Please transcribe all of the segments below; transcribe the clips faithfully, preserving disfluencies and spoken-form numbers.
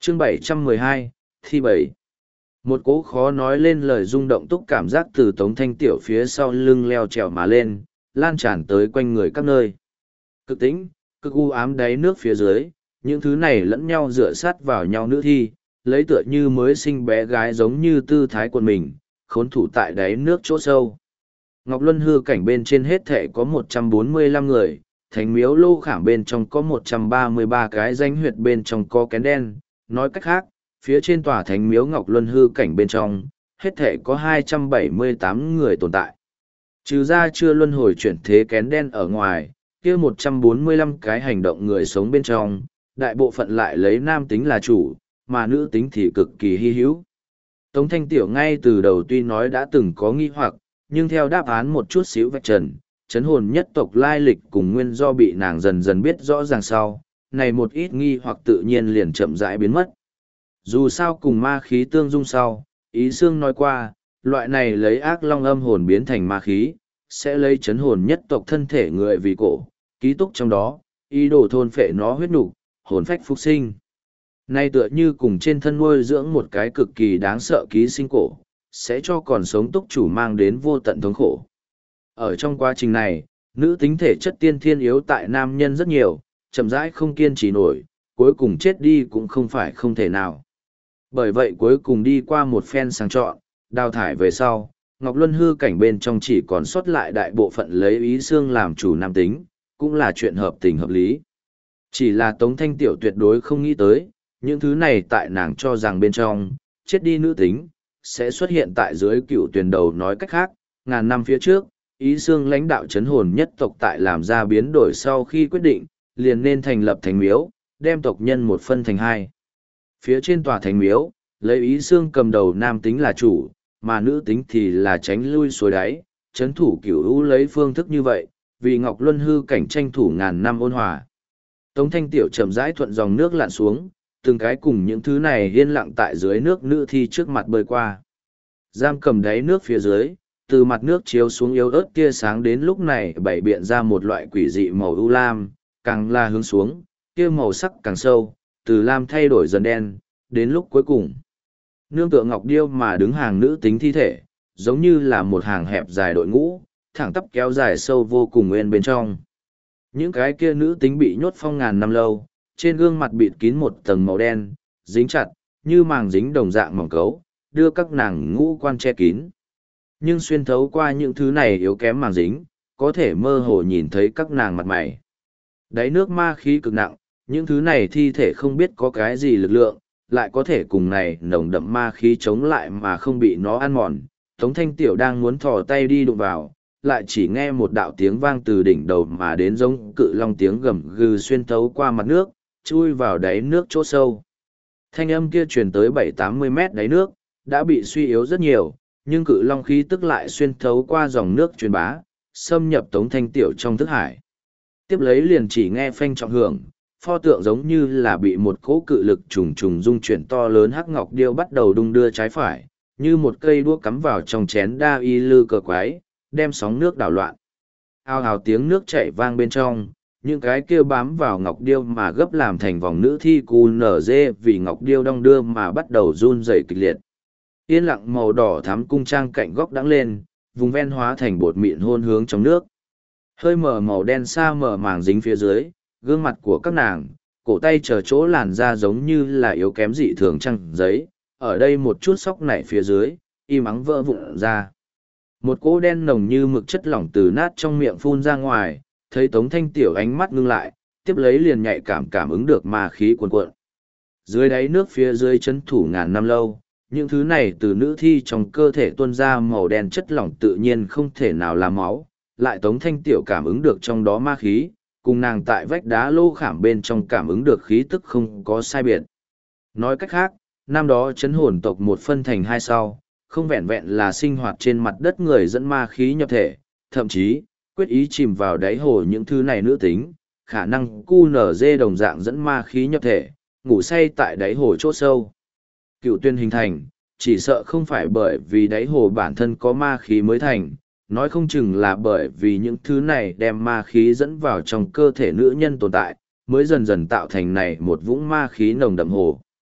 chương bảy trăm mười hai, thi bảy. Một cỗ khó nói lên lời rung động túc cảm giác từ Tống Thanh Tiểu phía sau lưng leo trèo mà lên, lan tràn tới quanh người các nơi. Cực tĩnh, cực u ám đáy nước phía dưới, những thứ này lẫn nhau dựa sát vào nhau nữ thi, lấy tựa như mới sinh bé gái giống như tư thái quần mình, khốn thủ tại đáy nước chỗ sâu. Ngọc Luân hư cảnh bên trên hết thể có một trăm bốn mươi lăm người, thánh miếu lô khảm bên trong có một trăm ba mươi ba cái danh huyệt bên trong có kén đen, nói cách khác, phía trên tòa thánh miếu Ngọc Luân hư cảnh bên trong, hết thể có hai trăm bảy mươi tám người tồn tại. Trừ ra chưa luân hồi chuyển thế kén đen ở ngoài, kia một trăm bốn mươi lăm cái hành động người sống bên trong, đại bộ phận lại lấy nam tính là chủ, mà nữ tính thì cực kỳ hy hữu. Tống Thanh Tiểu ngay từ đầu tuy nói đã từng có nghi hoặc, nhưng theo đáp án một chút xíu vạch trần, chấn hồn nhất tộc lai lịch cùng nguyên do bị nàng dần dần biết rõ ràng sau, này một ít nghi hoặc tự nhiên liền chậm rãi biến mất. Dù sao cùng ma khí tương dung sau, Ý Xương nói qua, loại này lấy ác long âm hồn biến thành ma khí, sẽ lấy chấn hồn nhất tộc thân thể người vì cổ, ký túc trong đó, ý đồ thôn phệ nó huyết nục, hồn phách phục sinh. Nay tựa như cùng trên thân nuôi dưỡng một cái cực kỳ đáng sợ ký sinh cổ, sẽ cho còn sống túc chủ mang đến vô tận thống khổ. Ở trong quá trình này, nữ tính thể chất tiên thiên yếu tại nam nhân rất nhiều, chậm rãi không kiên trì nổi, cuối cùng chết đi cũng không phải không thể nào. Bởi vậy cuối cùng đi qua một phen sàng chọn, đào thải về sau, Ngọc Luân hư cảnh bên trong chỉ còn sót lại đại bộ phận lấy Ý Xương làm chủ nam tính, cũng là chuyện hợp tình hợp lý. Chỉ là Tống Thanh Tiểu tuyệt đối không nghĩ tới, những thứ này tại nàng cho rằng bên trong, chết đi nữ tính, sẽ xuất hiện tại dưới cựu tuyển đầu nói cách khác, ngàn năm phía trước, Ý Xương lãnh đạo chấn hồn nhất tộc tại làm ra biến đổi sau khi quyết định, liền nên thành lập thành miếu, đem tộc nhân một phân thành hai. Phía trên tòa thành miếu, lấy Ý Xương cầm đầu nam tính là chủ, mà nữ tính thì là tránh lui suối đáy, chấn thủ cửu u lấy phương thức như vậy, vì Ngọc Luân hư cảnh tranh thủ ngàn năm ôn hòa. Tống Thanh Tiểu chậm rãi thuận dòng nước lặn xuống, từng cái cùng những thứ này yên lặng tại dưới nước nữ thi trước mặt bơi qua. Giam cầm đáy nước phía dưới, từ mặt nước chiếu xuống yếu ớt tia sáng đến lúc này bảy biện ra một loại quỷ dị màu ưu lam, càng là hướng xuống, kia màu sắc càng sâu, từ lam thay đổi dần đen, đến lúc cuối cùng. Nương tựa ngọc điêu mà đứng hàng nữ tính thi thể, giống như là một hàng hẹp dài đội ngũ, thẳng tắp kéo dài sâu vô cùng nguyên bên trong. Những cái kia nữ tính bị nhốt phong ngàn năm lâu, trên gương mặt bịt kín một tầng màu đen, dính chặt, như màng dính đồng dạng mỏng cấu, đưa các nàng ngũ quan che kín. Nhưng xuyên thấu qua những thứ này yếu kém màng dính, có thể mơ hồ nhìn thấy các nàng mặt mày. Đáy nước ma khí cực nặng, những thứ này thi thể không biết có cái gì lực lượng, lại có thể cùng này nồng đậm ma khí chống lại mà không bị nó ăn mòn. Tống Thanh Tiểu đang muốn thò tay đi đụng vào, lại chỉ nghe một đạo tiếng vang từ đỉnh đầu mà đến giống cự long tiếng gầm gừ xuyên thấu qua mặt nước, chui vào đáy nước chỗ sâu. Thanh âm kia truyền tới bảy tám mươi mét đáy nước, đã bị suy yếu rất nhiều, nhưng cự long khí tức lại xuyên thấu qua dòng nước truyền bá, xâm nhập Tống Thanh Tiểu trong thức hải. Tiếp lấy liền chỉ nghe phanh trọng hưởng, pho tượng giống như là bị một cỗ cự lực trùng trùng dung chuyển to lớn hắc ngọc điêu bắt đầu đung đưa trái phải, như một cây đũa cắm vào trong chén đa y lư cờ quái, đem sóng nước đảo loạn. Ao hào tiếng nước chảy vang bên trong, những cái kia bám vào ngọc điêu mà gấp làm thành vòng nữ thi cù nở dê vì ngọc điêu đong đưa mà bắt đầu run rẩy kịch liệt. Yên lặng màu đỏ thắm cung trang cạnh góc đắng lên, vùng ven hóa thành bột mịn hôn hướng trong nước. Hơi mở màu đen xa mở màng dính phía dưới, gương mặt của các nàng, cổ tay chờ chỗ làn da giống như là yếu kém dị thường trăng giấy, ở đây một chút sóc nảy phía dưới, im ắng vỡ vụn ra. Một cỗ đen nồng như mực chất lỏng từ nát trong miệng phun ra ngoài, thấy Tống Thanh Tiểu ánh mắt ngưng lại, tiếp lấy liền nhạy cảm cảm ứng được ma khí cuồn cuộn. Dưới đáy nước phía dưới chân thủ ngàn năm lâu, những thứ này từ nữ thi trong cơ thể tuôn ra màu đen chất lỏng tự nhiên không thể nào làm máu, lại Tống Thanh Tiểu cảm ứng được trong đó ma khí, cùng nàng tại vách đá lô khảm bên trong cảm ứng được khí tức không có sai biệt. Nói cách khác, năm đó chấn hồn tộc một phân thành hai sau, không vẹn vẹn là sinh hoạt trên mặt đất người dẫn ma khí nhập thể, thậm chí, quyết ý chìm vào đáy hồ những thứ này nữ tính, khả năng cu nở dê đồng dạng dẫn ma khí nhập thể, ngủ say tại đáy hồ chỗ sâu. Cựu tuyên hình thành, chỉ sợ không phải bởi vì đáy hồ bản thân có ma khí mới thành, nói không chừng là bởi vì những thứ này đem ma khí dẫn vào trong cơ thể nữ nhân tồn tại, mới dần dần tạo thành này một vũng ma khí nồng đậm hồ.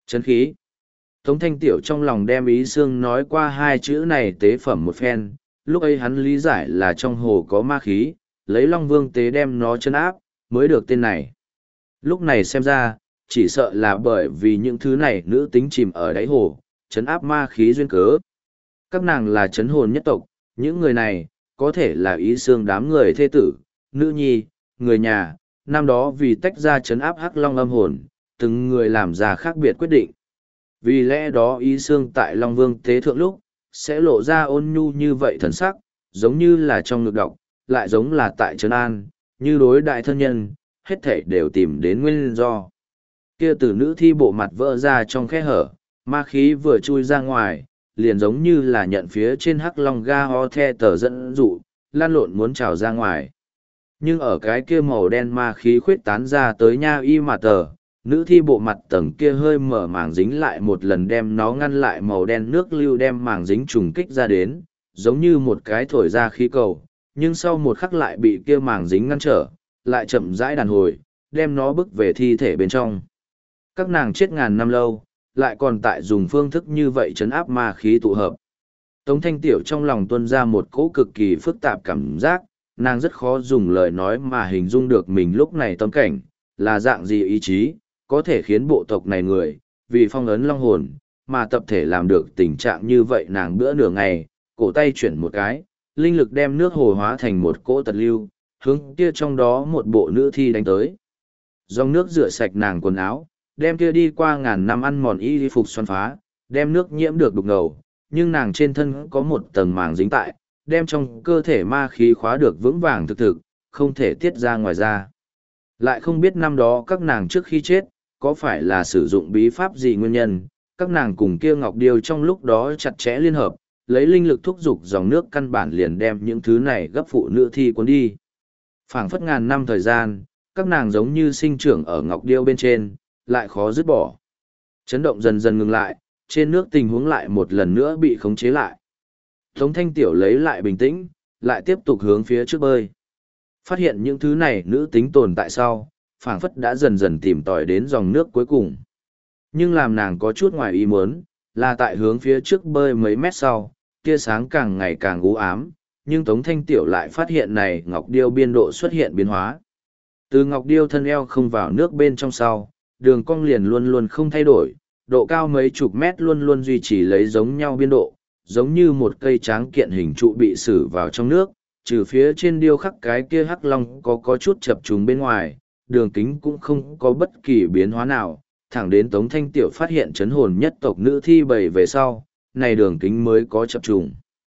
Chấn khí. Tống Thanh Tiểu trong lòng đem ý xương nói qua hai chữ này tế phẩm một phen, lúc ấy hắn lý giải là trong hồ có ma khí, lấy Long Vương tế đem nó chân áp, mới được tên này. Lúc này xem ra, chỉ sợ là bởi vì những thứ này nữ tính chìm ở đáy hồ, chấn áp ma khí duyên cớ. Các nàng là chấn hồn nhất tộc, những người này, có thể là ý xương đám người thê tử, nữ nhi, người nhà, năm đó vì tách ra chấn áp hắc long âm hồn, từng người làm ra khác biệt quyết định. Vì lẽ đó ý xương tại Long Vương tế thượng lúc, sẽ lộ ra ôn nhu như vậy thần sắc, giống như là trong ngực đọc, lại giống là tại trấn an, như đối đại thân nhân, hết thảy đều tìm đến nguyên do. Kia từ nữ thi bộ mặt vỡ ra trong khe hở, ma khí vừa chui ra ngoài, liền giống như là nhận phía trên hắc long ga ho the tờ dẫn dụ, lan lộn muốn trào ra ngoài. Nhưng ở cái kia màu đen ma khí khuyết tán ra tới nha y mà tờ, nữ thi bộ mặt tầng kia hơi mở màng dính lại một lần đem nó ngăn lại màu đen nước lưu đem màng dính trùng kích ra đến, giống như một cái thổi ra khí cầu, nhưng sau một khắc lại bị kia màng dính ngăn trở, lại chậm rãi đàn hồi, đem nó bước về thi thể bên trong. Các nàng chết ngàn năm lâu, lại còn tại dùng phương thức như vậy chấn áp ma khí tụ hợp. Tống Thanh Tiểu trong lòng tuôn ra một cỗ cực kỳ phức tạp cảm giác, nàng rất khó dùng lời nói mà hình dung được mình lúc này tâm cảnh, là dạng gì ý chí, có thể khiến bộ tộc này người, vì phong ấn long hồn, mà tập thể làm được tình trạng như vậy nàng bữa nửa ngày, cổ tay chuyển một cái, linh lực đem nước hồ hóa thành một cỗ tật lưu, hướng kia trong đó một bộ nữ thi đánh tới. Dòng nước rửa sạch nàng quần áo, đem kia đi qua ngàn năm ăn mòn y phục xoắn phá, đem nước nhiễm được đục ngầu, nhưng nàng trên thân có một tầng màng dính tại, đem trong cơ thể ma khí khóa được vững vàng thực thực, không thể tiết ra ngoài ra. Lại không biết năm đó các nàng trước khi chết, có phải là sử dụng bí pháp gì nguyên nhân, các nàng cùng kia Ngọc Điêu trong lúc đó chặt chẽ liên hợp, lấy linh lực thúc giục dòng nước căn bản liền đem những thứ này gấp phụ nữ thi cuốn đi. Phảng phất ngàn năm thời gian, các nàng giống như sinh trưởng ở Ngọc Điêu bên trên, lại khó dứt bỏ. Chấn động dần dần ngừng lại, trên nước tình huống lại một lần nữa bị khống chế lại. Tống Thanh Tiểu lấy lại bình tĩnh, lại tiếp tục hướng phía trước bơi. Phát hiện những thứ này nữ tính tồn tại sau, phảng phất đã dần dần tìm tòi đến dòng nước cuối cùng. Nhưng làm nàng có chút ngoài ý muốn, là tại hướng phía trước bơi mấy mét sau, tia sáng càng ngày càng u ám, nhưng Tống Thanh Tiểu lại phát hiện này Ngọc Điêu biên độ xuất hiện biến hóa. Từ Ngọc Điêu thân eo không vào nước bên trong sau, đường cong liền luôn luôn không thay đổi, độ cao mấy chục mét luôn luôn duy trì lấy giống nhau biên độ, giống như một cây tráng kiện hình trụ bị xử vào trong nước, trừ phía trên điêu khắc cái kia hắc long có có chút chập trùng bên ngoài, đường kính cũng không có bất kỳ biến hóa nào, thẳng đến Tống Thanh Tiểu phát hiện chấn hồn nhất tộc nữ thi bầy về sau, này đường kính mới có chập trùng.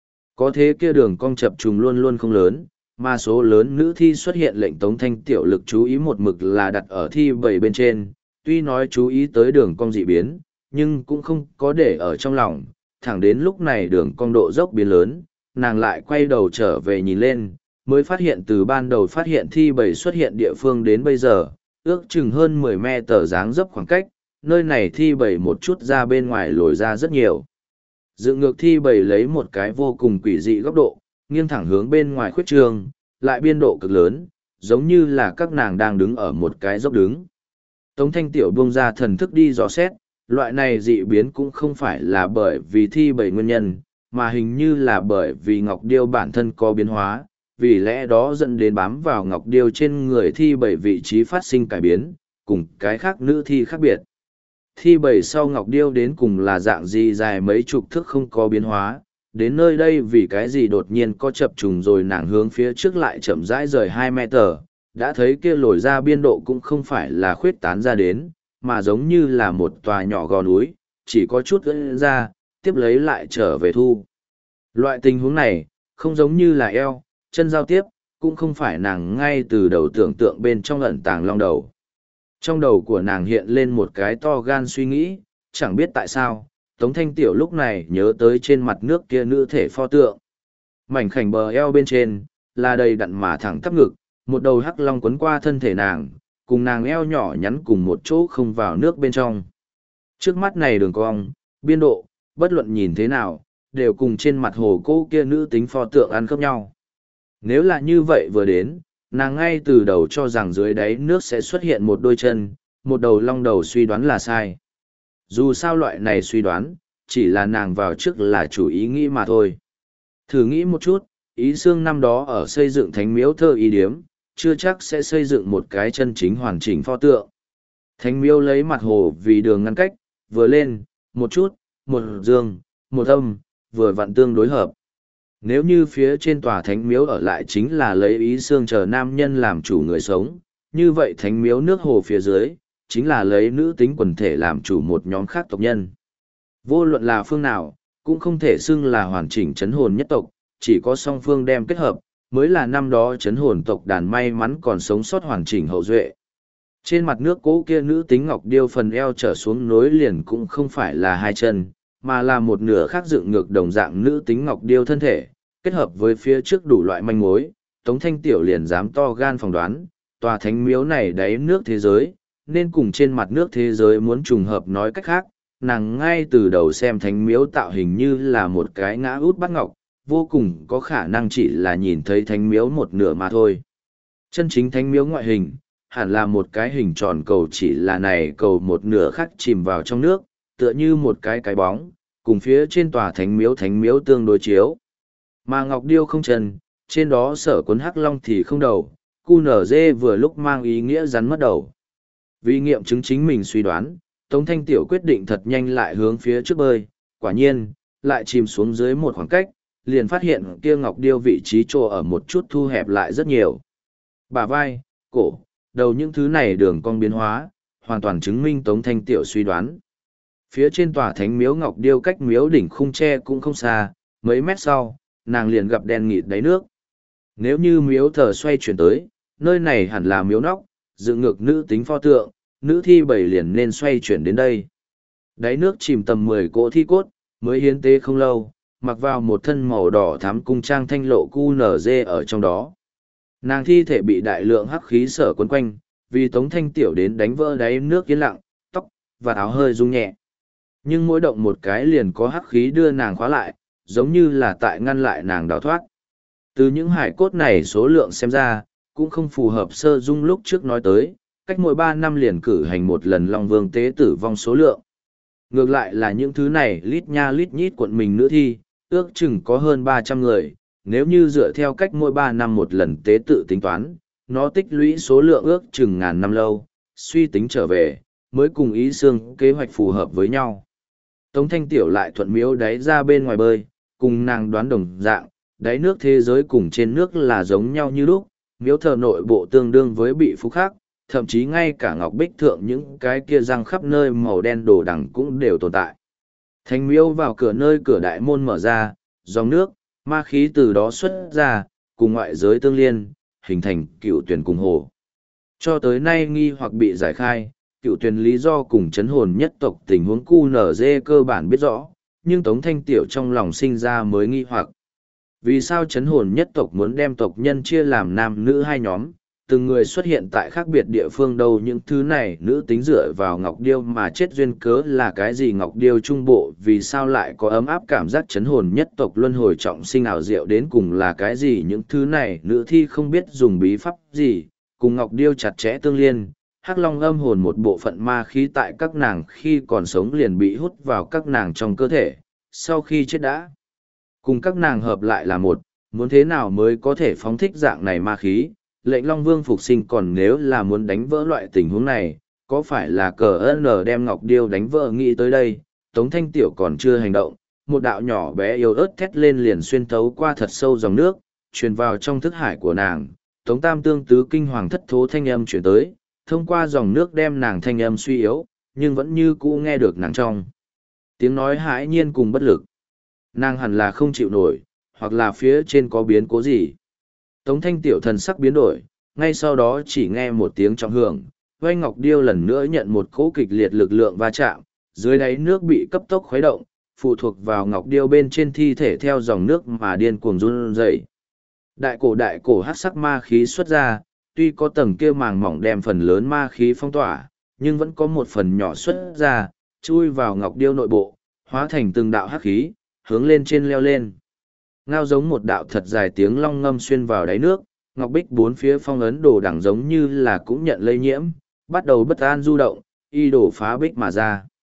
Có thế kia đường cong chập trùng luôn luôn không lớn, mà số lớn nữ thi xuất hiện lệnh Tống Thanh Tiểu lực chú ý một mực là đặt ở thi bầy bên trên, tuy nói chú ý tới đường cong dị biến, nhưng cũng không có để ở trong lòng, thẳng đến lúc này đường cong độ dốc biến lớn, nàng lại quay đầu trở về nhìn lên, mới phát hiện từ ban đầu phát hiện thi bầy xuất hiện địa phương đến bây giờ, ước chừng hơn mười mét tờ dáng dấp khoảng cách, nơi này thi bầy một chút ra bên ngoài lồi ra rất nhiều. Dựng ngược thi bầy lấy một cái vô cùng quỷ dị góc độ, nghiêng thẳng hướng bên ngoài khuyết trường, lại biên độ cực lớn, giống như là các nàng đang đứng ở một cái dốc đứng. Tống Thanh Tiểu buông ra thần thức đi dò xét, loại này dị biến cũng không phải là bởi vì thi bầy nguyên nhân, mà hình như là bởi vì Ngọc Điêu bản thân có biến hóa, vì lẽ đó dẫn đến bám vào Ngọc Điêu trên người thi bầy vị trí phát sinh cải biến, cùng cái khác nữ thi khác biệt. Thi bầy sau Ngọc Điêu đến cùng là dạng gì dài mấy chục thước không có biến hóa, đến nơi đây vì cái gì đột nhiên có chập trùng rồi nàng hướng phía trước lại chậm rãi rời hai mét tờ, đã thấy kia lồi ra biên độ cũng không phải là khuyết tán ra đến, mà giống như là một tòa nhỏ gò núi, chỉ có chút ưỡn ra, tiếp lấy lại trở về thu. Loại tình huống này, không giống như là eo, chân giao tiếp, cũng không phải nàng ngay từ đầu tưởng tượng bên trong ẩn tàng long đầu. Trong đầu của nàng hiện lên một cái to gan suy nghĩ, chẳng biết tại sao, Tống Thanh Tiểu lúc này nhớ tới trên mặt nước kia nữ thể pho tượng. Mảnh khảnh bờ eo bên trên, là đầy đặn mà thẳng tắp ngực, một đầu hắc long quấn qua thân thể nàng, cùng nàng eo nhỏ nhắn cùng một chỗ không vào nước bên trong. Trước mắt này đường cong, biên độ, bất luận nhìn thế nào, đều cùng trên mặt hồ cô kia nữ tính pho tượng ăn khớp nhau. Nếu là như vậy vừa đến, nàng ngay từ đầu cho rằng dưới đáy nước sẽ xuất hiện một đôi chân, một đầu long đầu suy đoán là sai. Dù sao loại này suy đoán, chỉ là nàng vào trước là chủ ý nghĩ mà thôi. Thử nghĩ một chút, Ý Xương năm đó ở xây dựng thánh miếu thơ ý điếm, chưa chắc sẽ xây dựng một cái chân chính hoàn chỉnh pho tượng. Thánh miếu lấy mặt hồ vì đường ngăn cách, vừa lên, một chút, một dương, một âm, vừa vặn tương đối hợp. Nếu như phía trên tòa thánh miếu ở lại chính là lấy Ý Xương chờ nam nhân làm chủ người sống, như vậy thánh miếu nước hồ phía dưới, chính là lấy nữ tính quần thể làm chủ một nhóm khác tộc nhân. Vô luận là phương nào, cũng không thể xưng là hoàn chỉnh chấn hồn nhất tộc, chỉ có song phương đem kết hợp, mới là năm đó chấn hồn tộc đàn may mắn còn sống sót hoàn chỉnh hậu duệ. Trên mặt nước cố kia nữ tính ngọc điêu phần eo trở xuống nối liền cũng không phải là hai chân, mà là một nửa khác dựng ngược đồng dạng nữ tính ngọc điêu thân thể, kết hợp với phía trước đủ loại manh mối, Tống Thanh Tiểu liền dám to gan phỏng đoán, tòa thánh miếu này đáy nước thế giới, nên cùng trên mặt nước thế giới muốn trùng hợp nói cách khác, nàng ngay từ đầu xem thánh miếu tạo hình như là một cái ngã út bắt ngọc, vô cùng có khả năng chỉ là nhìn thấy thánh miếu một nửa mà thôi. Chân chính thánh miếu ngoại hình, hẳn là một cái hình tròn cầu, chỉ là này cầu một nửa khác chìm vào trong nước, tựa như một cái cái bóng, cùng phía trên tòa thánh miếu thánh miếu tương đối chiếu. Mà ngọc điêu không chân, trên đó sở cuốn hắc long thì không đầu, cu nở dê vừa lúc mang ý nghĩa rắn mất đầu. Vì nghiệm chứng chính mình suy đoán, Tống Thanh Tiểu quyết định thật nhanh lại hướng phía trước bơi, quả nhiên, lại chìm xuống dưới một khoảng cách, liền phát hiện kia ngọc điêu vị trí trô ở một chút thu hẹp lại rất nhiều. Bả vai, cổ, đầu những thứ này đường cong biến hóa, hoàn toàn chứng minh Tống Thanh Tiểu suy đoán. Phía trên tòa thánh miếu ngọc điêu cách miếu đỉnh khung tre cũng không xa, mấy mét sau, nàng liền gặp đen nghịt đáy nước. Nếu như miếu thờ xoay chuyển tới, nơi này hẳn là miếu nóc, dựng ngược nữ tính pho tượng, nữ thi bảy liền nên xoay chuyển đến đây. Đáy nước chìm tầm mười cỗ thi cốt, mới hiến tế không lâu, mặc vào một thân màu đỏ thắm cung trang thanh lộ cu nở dê ở trong đó. Nàng thi thể bị đại lượng hắc khí sở quấn quanh, vì Tống Thanh Tiểu đến đánh vỡ đáy nước yên lặng, tóc và áo hơi rung nhẹ. Nhưng mỗi động một cái liền có hắc khí đưa nàng khóa lại, giống như là tại ngăn lại nàng đào thoát. Từ những hải cốt này số lượng xem ra, cũng không phù hợp sơ dung lúc trước nói tới, cách mỗi ba năm liền cử hành một lần Long Vương tế tử vong số lượng. Ngược lại là những thứ này lít nha lít nhít quận mình nữ thi, ước chừng có hơn ba trăm người, nếu như dựa theo cách mỗi ba năm một lần tế tự tính toán, nó tích lũy số lượng ước chừng ngàn năm lâu, suy tính trở về, mới cùng Ý Xương kế hoạch phù hợp với nhau. Tống Thanh Tiểu lại thuận miếu đáy ra bên ngoài bơi, cùng nàng đoán đồng dạng, đáy nước thế giới cùng trên nước là giống nhau như lúc, miếu thờ nội bộ tương đương với bị phú khác, thậm chí ngay cả ngọc bích thượng những cái kia răng khắp nơi màu đen đồ đằng cũng đều tồn tại. Thánh miếu vào cửa nơi cửa đại môn mở ra, dòng nước, ma khí từ đó xuất ra, cùng ngoại giới tương liên, hình thành cựu tuyển cùng hồ. Cho tới nay nghi hoặc bị giải khai, cựu tuyển lý do cùng chấn hồn nhất tộc tình huống cu nở dê cơ bản biết rõ, nhưng Tống Thanh Tiểu trong lòng sinh ra mới nghi hoặc. Vì sao chấn hồn nhất tộc muốn đem tộc nhân chia làm nam nữ hai nhóm, từng người xuất hiện tại khác biệt địa phương đâu, những thứ này nữ tính dựa vào ngọc điêu mà chết duyên cớ là cái gì? Ngọc điêu trung bộ vì sao lại có ấm áp cảm giác chấn hồn nhất tộc luân hồi trọng sinh ảo diệu đến cùng là cái gì? Những thứ này nữ thi không biết dùng bí pháp gì, cùng ngọc điêu chặt chẽ tương liên. Hắc Long âm hồn một bộ phận ma khí tại các nàng khi còn sống liền bị hút vào các nàng trong cơ thể, sau khi chết đã cùng các nàng hợp lại là một, muốn thế nào mới có thể phóng thích dạng này ma khí? Lệnh Long Vương phục sinh, còn nếu là muốn đánh vỡ loại tình huống này, có phải là cờ ơn đem ngọc điêu đánh vỡ? Nghĩ tới đây, Tống Thanh Tiểu còn chưa hành động, một đạo nhỏ bé yếu ớt thét lên liền xuyên thấu qua thật sâu dòng nước, truyền vào trong thức hải của nàng. Tống Tam tương tứ kinh hoàng thất thố thanh âm chuyển tới, thông qua dòng nước đem nàng thanh âm suy yếu, nhưng vẫn như cũ nghe được nàng trong tiếng nói hãi nhiên cùng bất lực. Nàng hẳn là không chịu nổi, hoặc là phía trên có biến cố gì. Tống Thanh Tiểu thần sắc biến đổi, ngay sau đó chỉ nghe một tiếng trọng hưởng, vai ngọc điêu lần nữa nhận một cỗ kịch liệt lực lượng va chạm, dưới đáy nước bị cấp tốc khuấy động, phụ thuộc vào ngọc điêu bên trên thi thể theo dòng nước mà điên cuồng run rẩy. Đại cổ đại cổ hắc sắc ma khí xuất ra, tuy có tầng kia màng mỏng đem phần lớn ma khí phong tỏa, nhưng vẫn có một phần nhỏ xuất ra, chui vào ngọc điêu nội bộ, hóa thành từng đạo hắc khí, hướng lên trên leo lên. Ngao giống một đạo thật dài tiếng long ngâm xuyên vào đáy nước, ngọc bích bốn phía phong ấn đồ đẳng giống như là cũng nhận lây nhiễm, bắt đầu bất an du động, y đổ phá bích mà ra.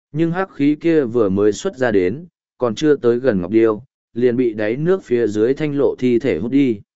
Nhưng hắc khí kia vừa mới xuất ra đến, còn chưa tới gần Ngọc Điêu, liền bị đáy nước phía dưới thanh lộ thi thể hút đi.